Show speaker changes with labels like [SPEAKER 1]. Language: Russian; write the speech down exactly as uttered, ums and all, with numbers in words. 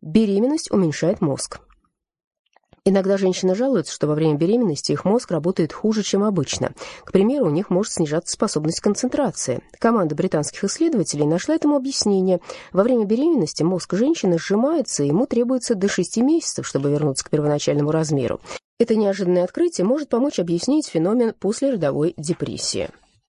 [SPEAKER 1] Беременность уменьшает мозг. Иногда женщины жалуются, что во время беременности их мозг работает хуже, чем обычно. К примеру, у них может снижаться способность концентрации. Команда британских исследователей нашла этому объяснение. Во время беременности мозг женщины сжимается, и ему требуется до шести месяцев, чтобы вернуться к первоначальному размеру. Это неожиданное открытие может помочь объяснить феномен послеродовой депрессии.